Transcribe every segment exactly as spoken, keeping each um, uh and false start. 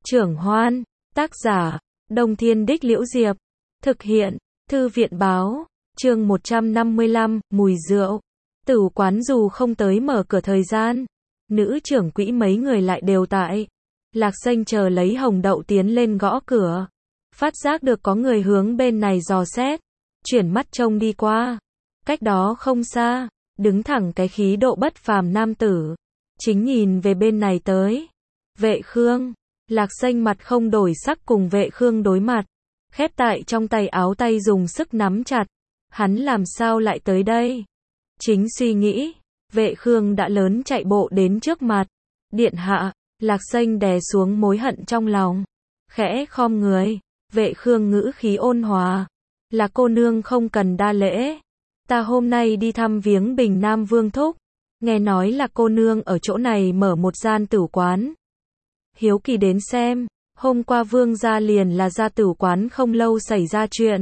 Trưởng Hoan, tác giả, Đông Thiên Đích Liễu Diệp, thực hiện, Thư viện Báo, chương một trăm năm mươi lăm, mùi rượu. Tử quán dù không tới mở cửa thời gian, nữ trưởng quỹ mấy người lại đều tại. Lạc Xanh chờ lấy hồng đậu tiến lên gõ cửa. Phát giác được có người hướng bên này dò xét. Chuyển mắt trông đi qua. Cách đó không xa, đứng thẳng cái khí độ bất phàm nam tử. Chính nhìn về bên này tới. Vệ Khương. Lạc Xanh mặt không đổi sắc cùng Vệ Khương đối mặt. Khép tại trong tay áo tay dùng sức nắm chặt. Hắn làm sao lại tới đây? Chính suy nghĩ, Vệ Khương đã lớn chạy bộ đến trước mặt. Điện hạ, Lạc Xanh đè xuống mối hận trong lòng. Khẽ khom người, Vệ Khương ngữ khí ôn hòa. Là cô nương không cần đa lễ. Ta hôm nay đi thăm viếng Bình Nam Vương Thúc. Nghe nói là cô nương ở chỗ này mở một gian tử quán. Hiếu kỳ đến xem, hôm qua Vương gia liền là ra tử quán không lâu xảy ra chuyện.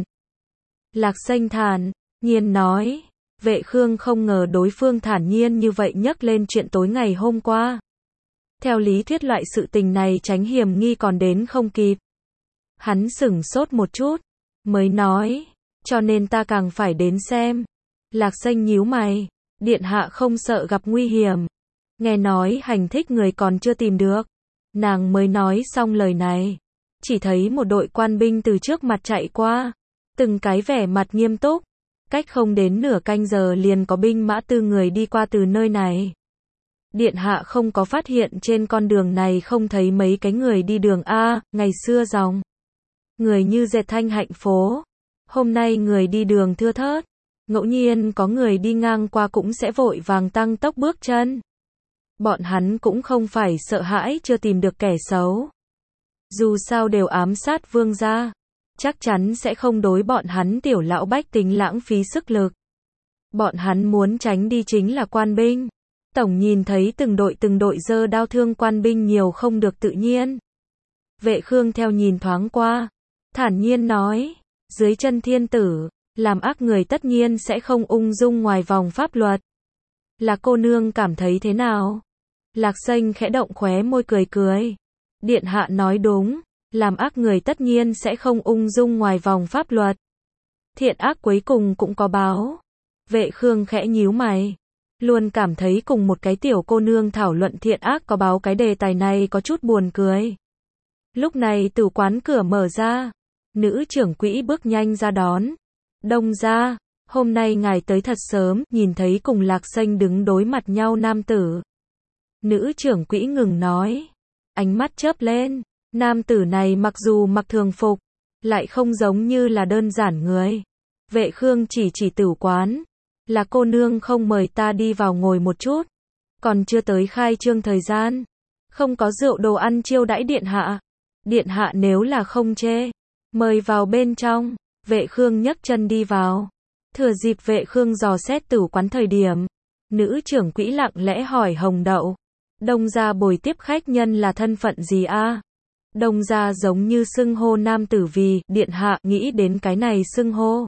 Lạc Xanh thản nhiên nói. Vệ Khương không ngờ đối phương thản nhiên như vậy nhắc lên chuyện tối ngày hôm qua. Theo lý thuyết loại sự tình này tránh hiểm nghi còn đến không kịp. Hắn sửng sốt một chút, mới nói, cho nên ta càng phải đến xem. Lạc Xanh nhíu mày, điện hạ không sợ gặp nguy hiểm. Nghe nói hành thích người còn chưa tìm được. Nàng mới nói xong lời này, chỉ thấy một đội quan binh từ trước mặt chạy qua, từng cái vẻ mặt nghiêm túc. Cách không đến nửa canh giờ liền có binh mã tư người đi qua từ nơi này. Điện hạ không có phát hiện trên con đường này không thấy mấy cái người đi đường A, ngày xưa dòng. Người như dệt thanh hạnh phố. Hôm nay người đi đường thưa thớt. Ngẫu nhiên có người đi ngang qua cũng sẽ vội vàng tăng tốc bước chân. Bọn hắn cũng không phải sợ hãi chưa tìm được kẻ xấu. Dù sao đều ám sát vương gia. Chắc chắn sẽ không đối bọn hắn tiểu lão bách tính lãng phí sức lực. Bọn hắn muốn tránh đi chính là quan binh. Tổng nhìn thấy từng đội từng đội giơ đao thương quan binh nhiều không được tự nhiên. Vệ Khương theo nhìn thoáng qua, thản nhiên nói, dưới chân thiên tử, làm ác người tất nhiên sẽ không ung dung ngoài vòng pháp luật. Là cô nương cảm thấy thế nào? Lạc Xanh khẽ động khóe môi cười cười. Điện hạ nói đúng. Làm ác người tất nhiên sẽ không ung dung ngoài vòng pháp luật. Thiện ác cuối cùng cũng có báo. Vệ Khương khẽ nhíu mày. Luôn cảm thấy cùng một cái tiểu cô nương thảo luận thiện ác có báo cái đề tài này có chút buồn cười. Lúc này tử quán cửa mở ra. Nữ trưởng quỹ bước nhanh ra đón. Đông gia, hôm nay ngài tới thật sớm, nhìn thấy cùng Lạc Xanh đứng đối mặt nhau nam tử. Nữ trưởng quỹ ngừng nói. Ánh mắt chớp lên. Nam tử này mặc dù mặc thường phục, lại không giống như là đơn giản người. Vệ Khương chỉ chỉ tử quán. Là cô nương không mời ta đi vào ngồi một chút. Còn chưa tới khai trương thời gian. Không có rượu đồ ăn chiêu đãi điện hạ. Điện hạ nếu là không chê, mời vào bên trong. Vệ Khương nhấc chân đi vào. Thừa dịp Vệ Khương dò xét tử quán thời điểm. Nữ trưởng quỹ lặng lẽ hỏi hồng đậu. Đông gia bồi tiếp khách nhân là thân phận gì a? Đông gia giống như xưng hô nam tử vì, điện hạ, nghĩ đến cái này xưng hô.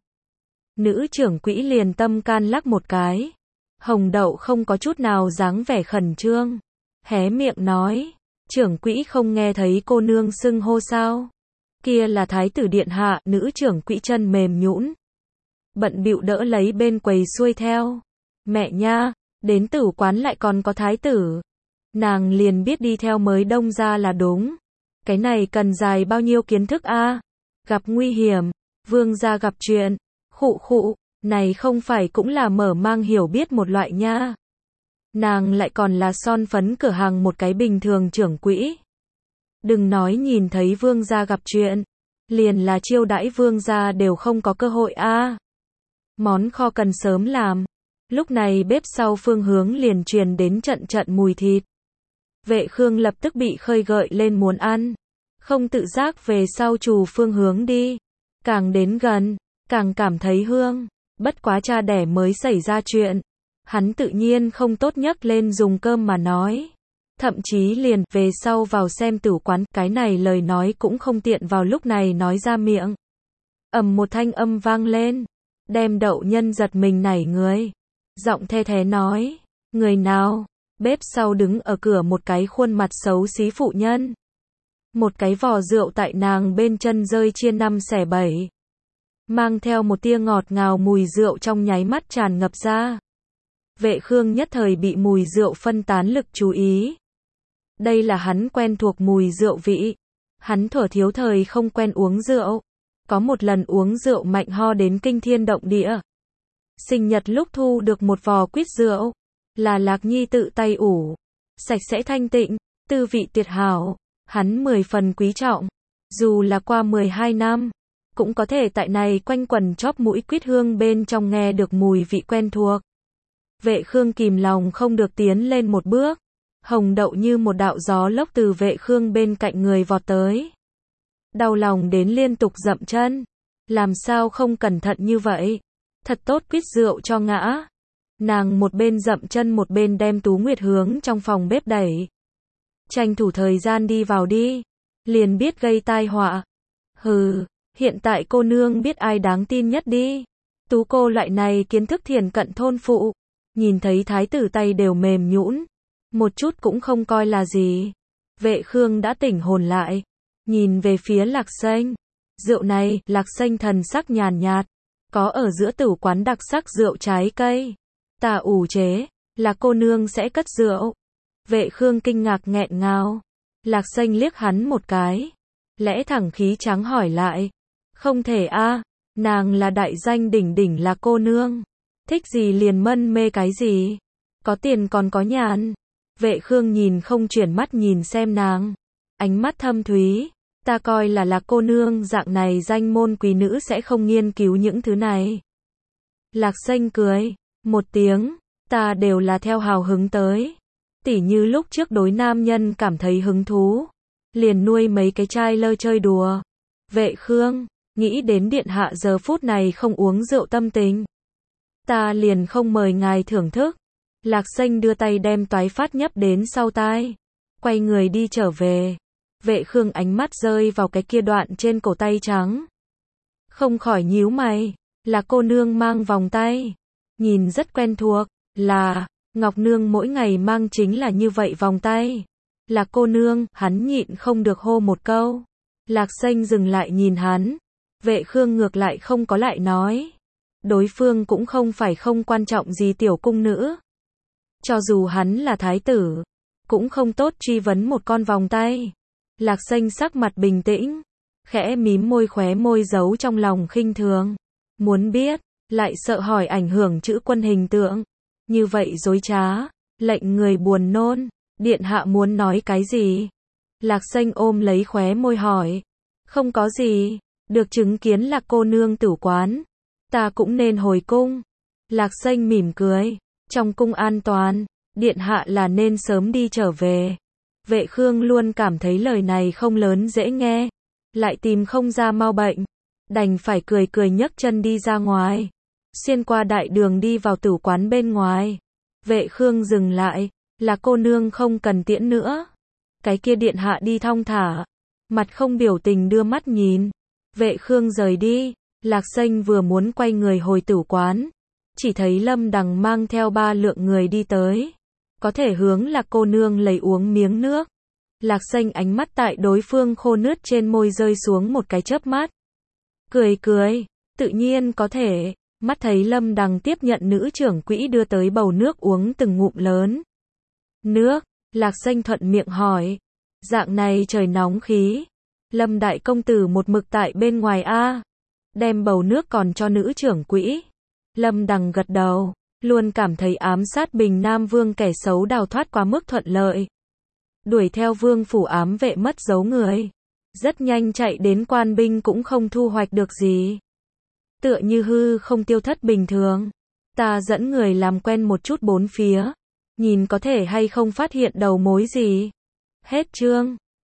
Nữ trưởng quỹ liền tâm can lắc một cái. Hồng đậu không có chút nào dáng vẻ khẩn trương. Hé miệng nói, trưởng quỹ không nghe thấy cô nương xưng hô sao? Kia là thái tử điện hạ, nữ trưởng quỹ chân mềm nhũn. Bận bịu đỡ lấy bên quầy xuôi theo. Mẹ nha, đến tử quán lại còn có thái tử. Nàng liền biết đi theo mới đông gia là đúng. Cái này cần dài bao nhiêu kiến thức a? Gặp nguy hiểm, vương gia gặp chuyện, khụ khụ, này không phải cũng là mở mang hiểu biết một loại nha. Nàng lại còn là son phấn cửa hàng một cái bình thường trưởng quỹ. Đừng nói nhìn thấy vương gia gặp chuyện, liền là chiêu đãi vương gia đều không có cơ hội a. Món kho cần sớm làm. Lúc này bếp sau phương hướng liền truyền đến trận trận mùi thịt. Vệ Khương lập tức bị khơi gợi lên muốn ăn. Không tự giác về sau trù phương hướng đi. Càng đến gần, càng cảm thấy hương. Bất quá cha đẻ mới xảy ra chuyện. Hắn tự nhiên không tốt nhấc lên dùng cơm mà nói. Thậm chí liền về sau vào xem tử quán. Cái này lời nói cũng không tiện vào lúc này nói ra miệng. Ầm một thanh âm vang lên. Đem đậu nhân giật mình nảy người. Giọng the thế nói. Người nào? Bếp sau đứng ở cửa một cái khuôn mặt xấu xí phụ nhân. Một cái vò rượu tại nàng bên chân rơi chia năm xẻ bảy. Mang theo một tia ngọt ngào mùi rượu trong nháy mắt tràn ngập ra. Vệ Khương nhất thời bị mùi rượu phân tán lực chú ý. Đây là hắn quen thuộc mùi rượu vị. Hắn thuở thiếu thời không quen uống rượu. Có một lần uống rượu mạnh ho đến kinh thiên động địa. Sinh nhật lúc thu được một vò quýt rượu. Là Lạc Nhi tự tay ủ. Sạch sẽ thanh tịnh, tư vị tuyệt hảo. Hắn mười phần quý trọng. Dù là qua mười hai năm, cũng có thể tại này quanh quần chóp mũi quýt hương bên trong nghe được mùi vị quen thuộc. Vệ Khương kìm lòng không được tiến lên một bước. Hồng đậu như một đạo gió lốc từ Vệ Khương bên cạnh người vọt tới. Đau lòng đến liên tục dậm chân. Làm sao không cẩn thận như vậy? Thật tốt quýt rượu cho ngã. Nàng một bên dậm chân một bên đem Tú Nguyệt hướng trong phòng bếp đẩy. Tranh thủ thời gian đi vào đi. Liền biết gây tai họa. Hừ, hiện tại cô nương biết ai đáng tin nhất đi. Tú cô loại này kiến thức thiền cận thôn phụ. Nhìn thấy thái tử tay đều mềm nhũn. Một chút cũng không coi là gì. Vệ Khương đã tỉnh hồn lại. Nhìn về phía Lạc Xanh. Rượu này, Lạc Xanh thần sắc nhàn nhạt. Có ở giữa tử quán đặc sắc rượu trái cây. Ta ủ chế, là cô nương sẽ cất rượu. Vệ Khương kinh ngạc nghẹn ngào. Lạc Xanh liếc hắn một cái. Lẽ thẳng khí trắng hỏi lại. Không thể a, nàng là đại danh đỉnh đỉnh là cô nương. Thích gì liền mân mê cái gì. Có tiền còn có nhàn. Vệ Khương nhìn không chuyển mắt nhìn xem nàng. Ánh mắt thâm thúy. Ta coi là là cô nương dạng này danh môn quý nữ sẽ không nghiên cứu những thứ này. Lạc Xanh cười. Một tiếng. Ta đều là theo hào hứng tới. Tỉ như lúc trước đối nam nhân cảm thấy hứng thú. Liền nuôi mấy cái trai lơ chơi đùa. Vệ Khương. Nghĩ đến điện hạ giờ phút này không uống rượu tâm tình. Ta liền không mời ngài thưởng thức. Lạc Xanh đưa tay đem toái phát nhấp đến sau tai. Quay người đi trở về. Vệ Khương ánh mắt rơi vào cái kia đoạn trên cổ tay trắng. Không khỏi nhíu mày. Là cô nương mang vòng tay. Nhìn rất quen thuộc. Là, Ngọc Nương mỗi ngày mang chính là như vậy vòng tay. Là cô nương, hắn nhịn không được hô một câu. Lạc Xanh dừng lại nhìn hắn. Vệ Khương ngược lại không có lại nói. Đối phương cũng không phải không quan trọng gì tiểu cung nữ. Cho dù hắn là thái tử, cũng không tốt truy vấn một con vòng tay. Lạc Xanh sắc mặt bình tĩnh, khẽ mím môi khóe môi giấu trong lòng khinh thường. Muốn biết, lại sợ hỏi ảnh hưởng chữ quân hình tượng. Như vậy dối trá, lệnh người buồn nôn. Điện hạ muốn nói cái gì? Lạc Xanh ôm lấy khóe môi hỏi. Không có gì, được chứng kiến là cô nương tử quán. Ta cũng nên hồi cung. Lạc Xanh mỉm cười. Trong cung an toàn, điện hạ là nên sớm đi trở về. Vệ Khương luôn cảm thấy lời này không lớn dễ nghe. Lại tìm không ra mau bệnh. Đành phải cười cười nhấc chân đi ra ngoài. Xuyên qua đại đường đi vào tử quán bên ngoài. Vệ Khương dừng lại. Là cô nương không cần tiễn nữa. Cái kia điện hạ đi thong thả. Mặt không biểu tình đưa mắt nhìn. Vệ Khương rời đi. Lạc Xanh vừa muốn quay người hồi tử quán. Chỉ thấy Lâm Đằng mang theo ba lượng người đi tới. Có thể hướng là cô nương lấy uống miếng nước. Lạc Xanh ánh mắt tại đối phương khô nướt trên môi rơi xuống một cái chớp mắt. Cười cười. Tự nhiên có thể. Mắt thấy Lâm Đằng tiếp nhận nữ trưởng quỹ đưa tới bầu nước uống từng ngụm lớn. Nước. Lạc Xanh thuận miệng hỏi. Dạng này trời nóng khí. Lâm đại công tử một mực tại bên ngoài a. Đem bầu nước còn cho nữ trưởng quỹ. Lâm Đằng gật đầu. Luôn cảm thấy ám sát Bình Nam Vương kẻ xấu đào thoát quá mức thuận lợi. Đuổi theo vương phủ ám vệ mất dấu người. Rất nhanh chạy đến quan binh cũng không thu hoạch được gì. Tựa như hư không tiêu thất bình thường. Ta dẫn người làm quen một chút bốn phía. Nhìn có thể hay không phát hiện đầu mối gì. Hết chương.